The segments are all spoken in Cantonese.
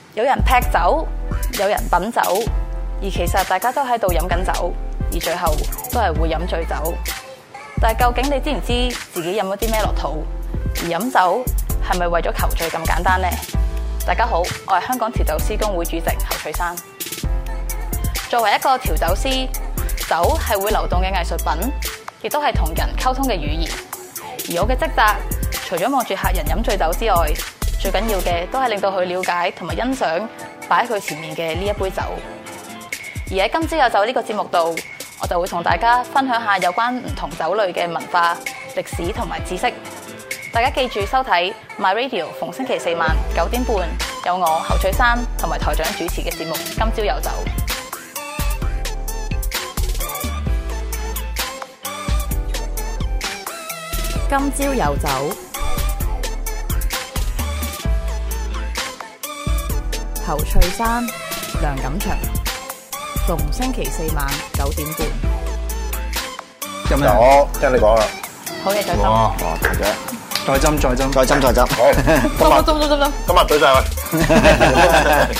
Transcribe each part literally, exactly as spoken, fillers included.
有人劈酒，有人品酒，而其實大家都喺度飲緊酒，而最後都係會飲醉酒。但係究竟你知唔知自己飲咗啲咩落肚？而飲酒係咪為咗求醉咁簡單呢？大家好，我係香港調酒師公會主席侯翠珊。作為一個調酒師，酒係會流動嘅藝術品，亦都係同人溝通嘅語言。而我嘅職責，除咗望住客人飲醉酒之外，最緊要嘅都係令到佢了解同埋欣賞擺喺佢前面嘅呢一杯酒。而喺今朝有酒呢個節目度，我就會同大家分享下有關唔同酒類嘅文化、歷史同埋知識。大家記住收睇 My Radio， 逢星期四晚九點半有我侯翠珊同埋台長主持嘅節目《今朝有酒》。今朝有酒，侯翠珊、梁錦祥，逢星期四晚九點半。 咁啊，我聽你講啦。 好嘢，再斟。 哇，台長， 再斟，再斟， 再斟，再斟。好， 斟斟斟斟斟。 今日對晒佢。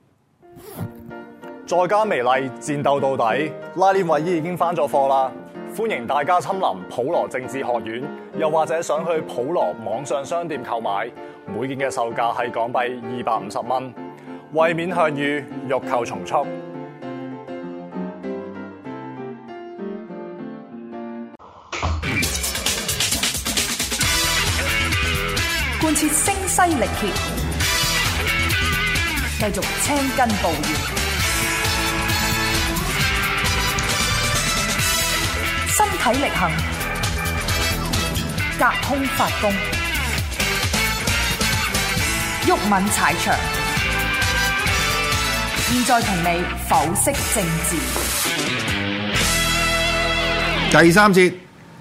再加微麗，戰鬥到底。拉鏈衛衣已經翻咗貨啦，歡迎大家親臨普羅政治學院，又或者想去普羅網上商店購買，每件嘅售價係港幣二百五十蚊。為免向隅，欲購從速。 貫徹聲嘶力竭，繼續青筋暴現，身體力行，隔空發功，毓民踩場。現在同你剖析政治。 第三節。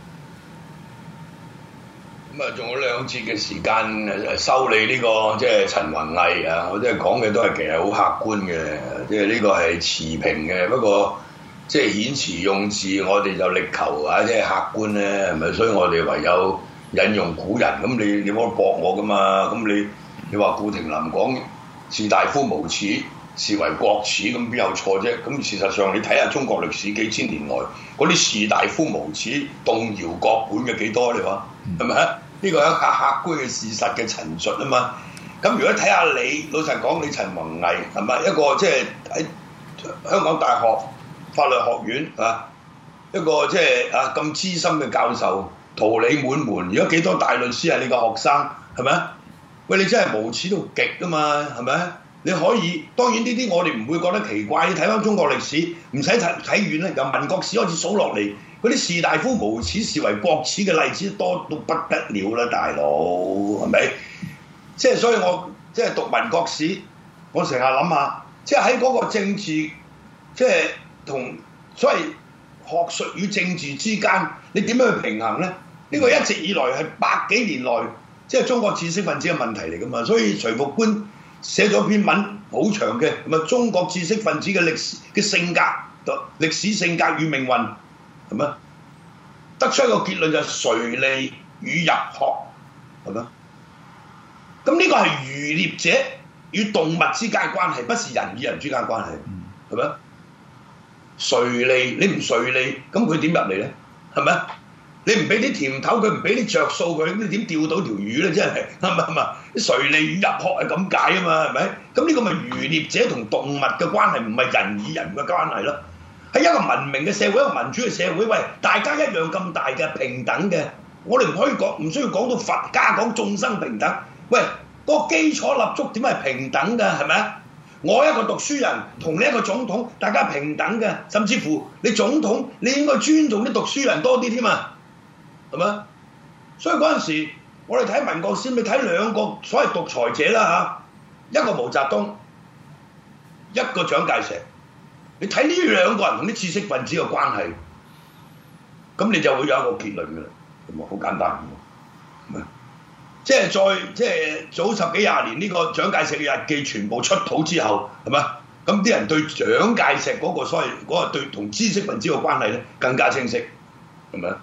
咁啊，仲有兩節嘅時間誒修理呢個即係陳弘毅啊！我即係講嘅都係其實好客觀嘅，即係呢個係持平嘅。不過即係遣詞用字，我哋就力求啊，即係客觀咧，係咪？所以我哋唯有引用古人。咁你你冇得駁我噶嘛？咁你你話顧廷林講士大夫無恥，視為國恥，咁邊有錯啫？咁事實上你睇下中國歷史幾千年來嗰啲士大夫無恥動搖國本嘅幾多？你話係咪啊？呢個係一個客觀嘅事實嘅陳述啊嘛。咁如果睇下你，老實講，你陳弘毅係咪一個即係喺香港大學法律學院啊，一個即係啊咁資深嘅教授，桃李滿門，而家幾多大律師係你個學生係咪啊？喂，你真係無恥到極㗎嘛，係咪？你可以當然呢啲我哋唔會覺得奇怪，你睇翻中國歷史，唔使睇睇遠咧，由民國史開始數落嚟，嗰啲士大夫無恥視為國恥嘅例子多到不得了啦，大佬係咪？即係所以我即係讀民國史，我成日諗下，即係喺嗰個政治，即係同所謂學術與政治之間，你點樣去平衡咧？呢個一直以來係百幾年來，即係中國知識分子嘅問題嚟㗎嘛。所以徐復觀寫咗篇文好長嘅，咁啊中國知識分子嘅歷史嘅性格、歷史性格與命運，係咪？得出一個結論就係誰利與入學，係咪？咁呢個係漁獵者與動物之間嘅關係，不是人與人之間嘅關係，係咪？誰利你唔誰利，咁佢點入嚟咧？係咪？你唔俾啲甜頭佢，唔俾啲着數佢，咁你點釣到條魚咧？真係係咪係咪？誰利與入學係咁解啊嘛，係咪？咁呢個咪漁獵者同動物嘅關係，唔係人與人嘅關係咯。喺一個文明嘅社會，一個民主嘅社會，喂，大家一樣咁大嘅平等嘅，我哋唔可以講，唔需要講到佛家講眾生平等。喂，嗰個基礎立足點係平等㗎，係咪啊？我一個讀書人同你一個總統，大家平等嘅，甚至乎你總統你應該尊重啲讀書人多啲添啊！係咪？所以嗰陣時，我哋睇民國史，咪睇兩個所謂獨裁者啦嚇，一個毛澤東，一個蔣介石。你睇呢兩個人同啲知識分子嘅關係，咁你就會有一個結論㗎啦，咁啊好簡單嘅，即係再即係早十幾廿年呢個蔣介石嘅日記全部出土之後，係咪？咁啲人對蔣介石嗰個所謂嗰個對同知識分子嘅關係咧更加清晰，係咪？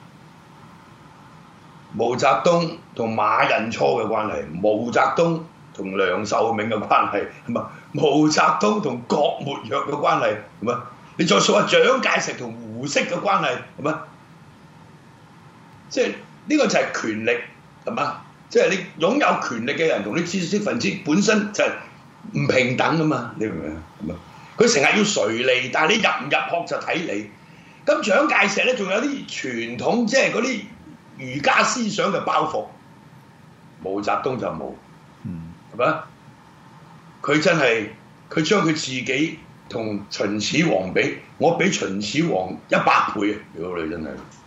毛澤東同馬寅初嘅關係，毛澤東同梁漱溟嘅關係係嘛？毛澤東同郭沫若嘅關係係嘛？你再數下蔣介石同胡適嘅關係係嘛？即係呢個就係權力係嘛？即係你擁有權力嘅人同啲知識分子本身就係唔平等噶嘛？你明唔明啊？係嘛？佢成日要垂利，但係你入唔入學就睇你。咁蔣介石咧仲有啲傳統，即係嗰啲儒家思想嘅包袱，毛澤東就冇，係咪啊？佢真係佢將佢自己同秦始皇比，我比秦始皇一百倍啊！如果你真係，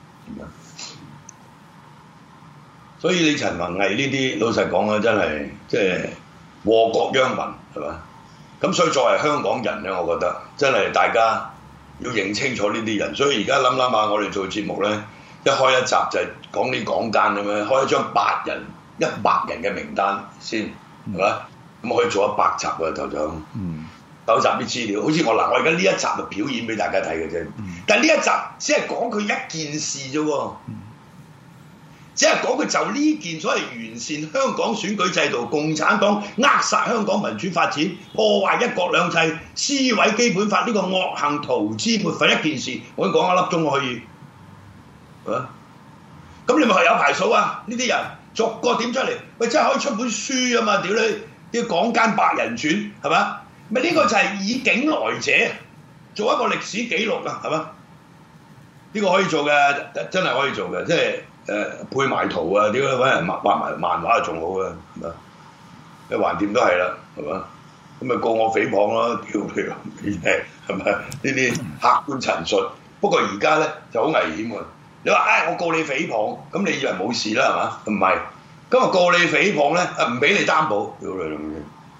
所以你陳弘毅呢啲老實講啊，真係即係禍國殃民係嘛？咁所以作為香港人咧，我覺得真係大家要認清楚呢啲人。所以而家諗諗下，我哋做節目咧，一開一集就係講啲港奸咁樣，開一張百人、一百人嘅名單先係嘛？咁可以做一百集嘅頭長，搜集啲資料。好似我嗱，我而家呢一集就表演俾大家睇嘅啫。但係呢一集只係講佢一件事啫喎。只係講佢就呢件所謂完善香港選舉制度、共產黨扼殺香港民主發展、破壞一國兩制、撕毀基本法呢個惡行塗脂抹粉一件事，我已經講一粒鐘可以，係嘛？咁你咪係有排數啊？呢啲人逐個點出嚟，喂真係可以出本書啊嘛！屌你啲港奸百人傳係嘛？咪呢個就係以境來者，做一個歷史記錄啊，係嘛？呢個可以做嘅，真係可以做嘅，即係。誒、呃、配埋圖啊！點解揾人畫畫埋漫畫仲好啊？係嘛？你橫掂都係啦，係嘛？咁咪告我誹謗咯，屌你老味係咪？呢啲客觀陳述。不過而家咧就好危險喎。你話誒、哎、我告你誹謗，咁你以為冇事啦係嘛？唔係，今日告你誹謗咧，啊唔俾你擔保，屌你老味！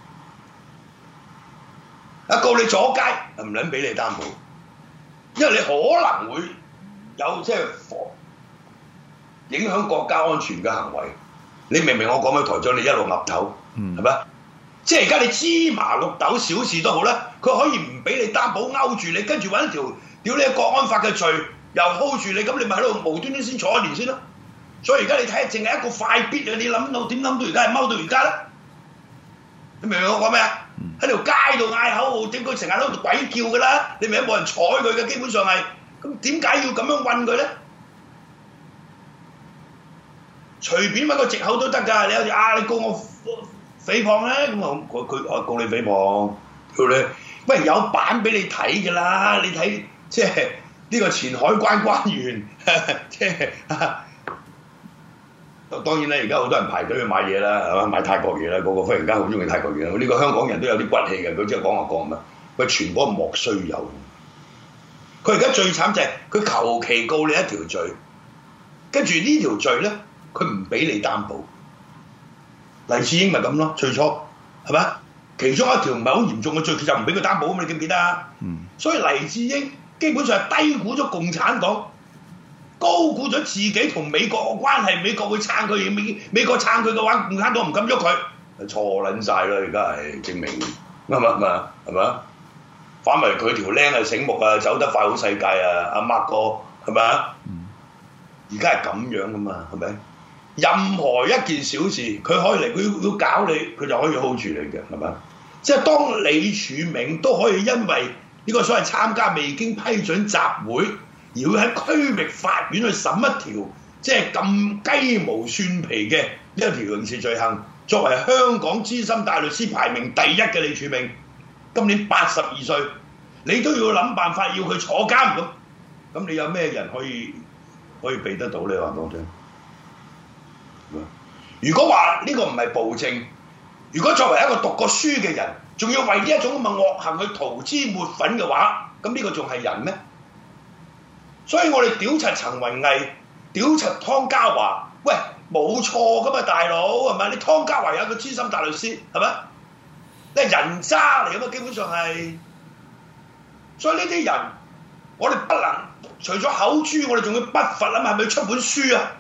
啊告你阻街，唔撚俾你擔保，因為你可能會有即係影響國家安全嘅行為，你明唔明我講咩？台長你一路岌頭，係咪、嗯？即係而家你芝麻綠豆小事都好啦，佢可以唔俾你擔保勾住你，跟住揾條屌你國安法嘅罪又 hold 住你，咁你咪喺度無端端先坐一年先咯。所以而家你睇下，淨係一個快必啊！你諗到點諗到而家係踎到而家咧？你明唔明我講咩啊？喺條街度嗌口號，點佢成日喺度鬼叫㗎啦？你明唔明冇人睬佢嘅？基本上係咁，點解要咁樣韞佢咧？隨便揾個藉口都得㗎，你有時啊，你告我誹謗咧，咁啊佢佢我告你誹謗，叫你喂有版俾你睇㗎啦，你睇即係呢個前海關關員，即係當然咧，而家好多人排隊去買嘢啦，係嘛買泰國嘢啦，個個忽然間好中意泰國嘢，呢、這個香港人都有啲骨氣嘅，佢即係講就講乜，喂全部莫須有，佢而家最慘就係佢求其告你一條罪，跟住呢條罪咧。佢唔俾你擔保，黎智英咪咁咯，最初係咪？其中一條唔係好嚴重嘅罪，佢就唔俾佢擔保啊嘛，你記唔記得啊？嗯。所以黎智英基本上係低估咗共產黨，高估咗自己同美國嘅關係，美國會撐佢，美美國撐佢嘅話，共產黨唔敢喐佢，錯撚晒啦！而家係證明啱唔啱啊？係咪啊？反為佢條僆係醒目啊，走得快好世界啊！阿 Mark 哥係咪啊？而家係咁樣噶嘛，係咪？任何一件小事，佢可以嚟，佢要搞你，佢就可以 hold 住你嘅，係咪？即係當李柱銘都可以因為呢個所謂參加未經批准集會，而會喺區域法院去審一條即係咁雞毛蒜皮嘅一條刑事罪行，作為香港資深大律師排名第一嘅李柱銘，今年八十二歲，你都要諗辦法要佢坐監咁，咁你有咩人可以可以避得到你話講聽？如果話呢個唔係暴政，如果作為一個讀過書嘅人，仲要為呢一種咁嘅惡行去塗脂抹粉嘅話，咁呢個仲係人咩？所以我哋屌柒陳弘毅，屌柒湯家驊，喂冇錯噶嘛，大佬係咪？你湯家驊有一個資深大律師係咪？你係人渣嚟噶嘛，基本上係。所以呢啲人，我哋不能除咗口誅，我哋仲要不罰啊嘛，係咪要出本書啊？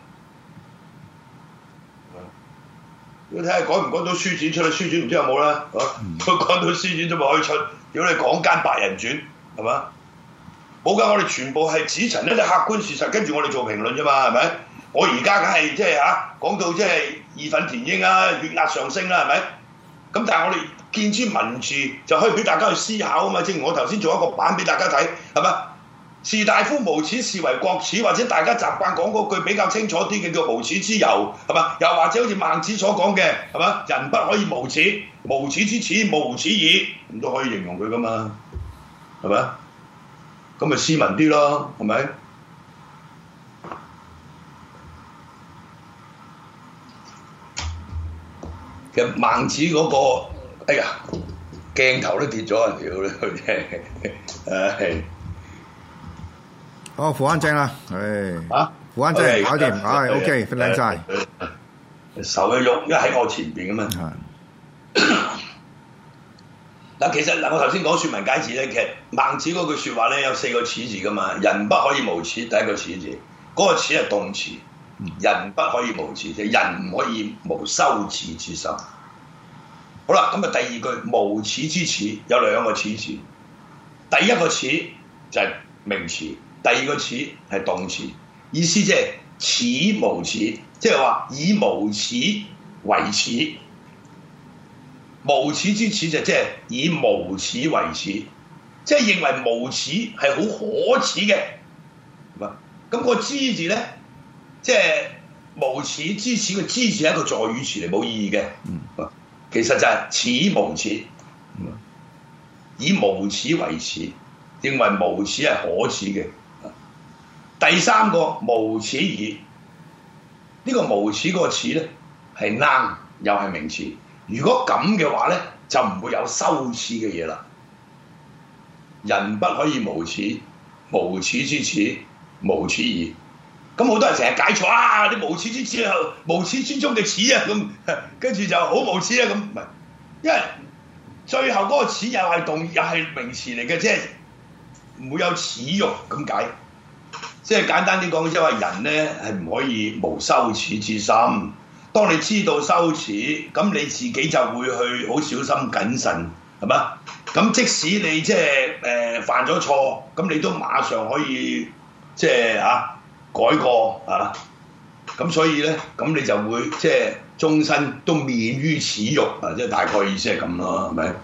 你睇下改唔改到書展出嚟？書展唔知有冇啦，佢、嗯、改到書展都咪可以出。如果你港奸百人傳係嘛？冇㗎，我哋全部係指陳一啲客觀事實，跟住我哋做評論啫嘛，係咪？我而家梗係即係嚇講到即係義憤填膺啊，血壓上升啦，係咪？ 咁但係我哋見諸文字就可以俾大家去思考啊嘛。正如我頭先做一個版俾大家睇，係嘛？士大夫無恥，是為國恥，或者大家習慣講嗰句比較清楚啲嘅叫無恥之尤，係嘛？又或者好似孟子所講嘅，係嘛？人不可以無恥，無恥之恥，無恥矣，咁都可以形容佢噶嘛，係咪？咁咪斯文啲咯，係咪？其實孟子嗰、那個，哎呀，鏡頭都跌咗啊！屌你，佢真係， 哦，扶翻正啦，誒， 啊， 扶翻正，搞掂，唉，OK，靚晒。 手一喐，因為喺我前邊啊嘛。嗱，其實嗱，我頭先講説文解字咧，其實孟子嗰句説話咧有四個恥字噶嘛，人不可以無恥，第一個恥字，嗰、那個恥係動詞。人不可以無恥，即係人唔可以無羞恥之心。好啦，咁啊第二句無恥之恥有兩個恥字，第一個恥就係名詞，第二個恥係動詞，意思即係恥無恥，即係話以無恥為恥。無恥之恥就即係以無恥為恥，即係認為無恥係好可恥嘅。咁個之字咧？即係無恥之恥嘅之字係一個助語詞嚟，冇意義嘅。嗯、其實就係恥無恥，嗯、以無恥為恥，認為無恥係可恥嘅。第三個無恥矣，呢、這個無恥嗰個恥咧係啱，又係名詞。如果咁嘅話咧，就唔會有羞恥嘅嘢啦。人不可以無恥，無恥之恥，無恥矣。咁好多人成日解錯啊！你無恥之恥啊，無恥之中嘅恥啊，咁跟住就好無恥啊，咁唔係，因為最後嗰個恥又係動又係名詞嚟嘅，即係唔會有恥辱咁解。即係簡單啲講，即係話人咧係唔可以無羞恥之心。當你知道羞恥，咁你自己就會去好小心謹慎，係嘛？咁即使你即係誒犯咗錯，咁你都馬上可以即係啊〜改過啊，咁所以咧，咁你就會即係終身都免於恥辱啊！即係大概意思係咁咯，係咪？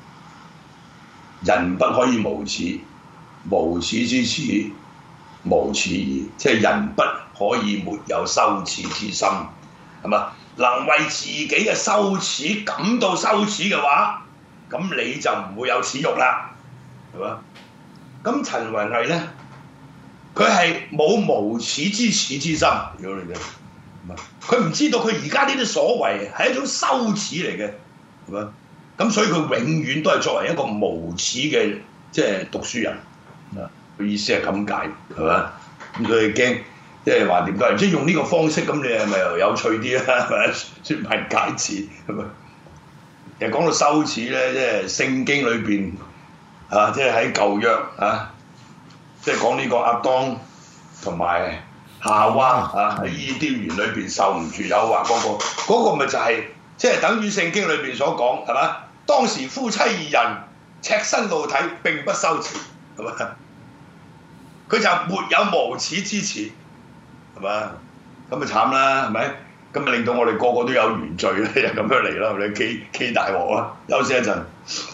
人不可以無恥，無恥之恥，無恥矣。即係人不可以沒有羞恥之心，係嘛？能為自己嘅羞恥感到羞恥嘅話，咁你就唔會有恥辱啦，係嘛？咁陳雲毅咧？佢係冇無恥之恥之心，如果你哋，佢唔知道佢而家呢啲所為係一種羞恥嚟嘅，係嘛？咁所以佢永遠都係作為一個無恥嘅即係讀書人，佢意思係咁解，係嘛？咁佢驚即係話點解？即係用呢個方式，咁你係咪又有趣啲啊？係咪？説文解字係咪？其實講到羞恥咧，即係聖經裏邊啊，即係喺舊約啊。即係講呢個亞當同埋夏娃啊，喺伊甸園裏邊受唔住誘惑嗰個，嗰、那個咪就係、是、即係等於聖經裏邊所講係嘛？當時夫妻二人赤身露體並不羞恥係嘛？佢就沒有無恥之恥係嘛？咁咪慘啦係咪？咁咪令到我哋個個都有原罪咧，就咁樣嚟啦，你 K K 大鑊啦！休息一陣。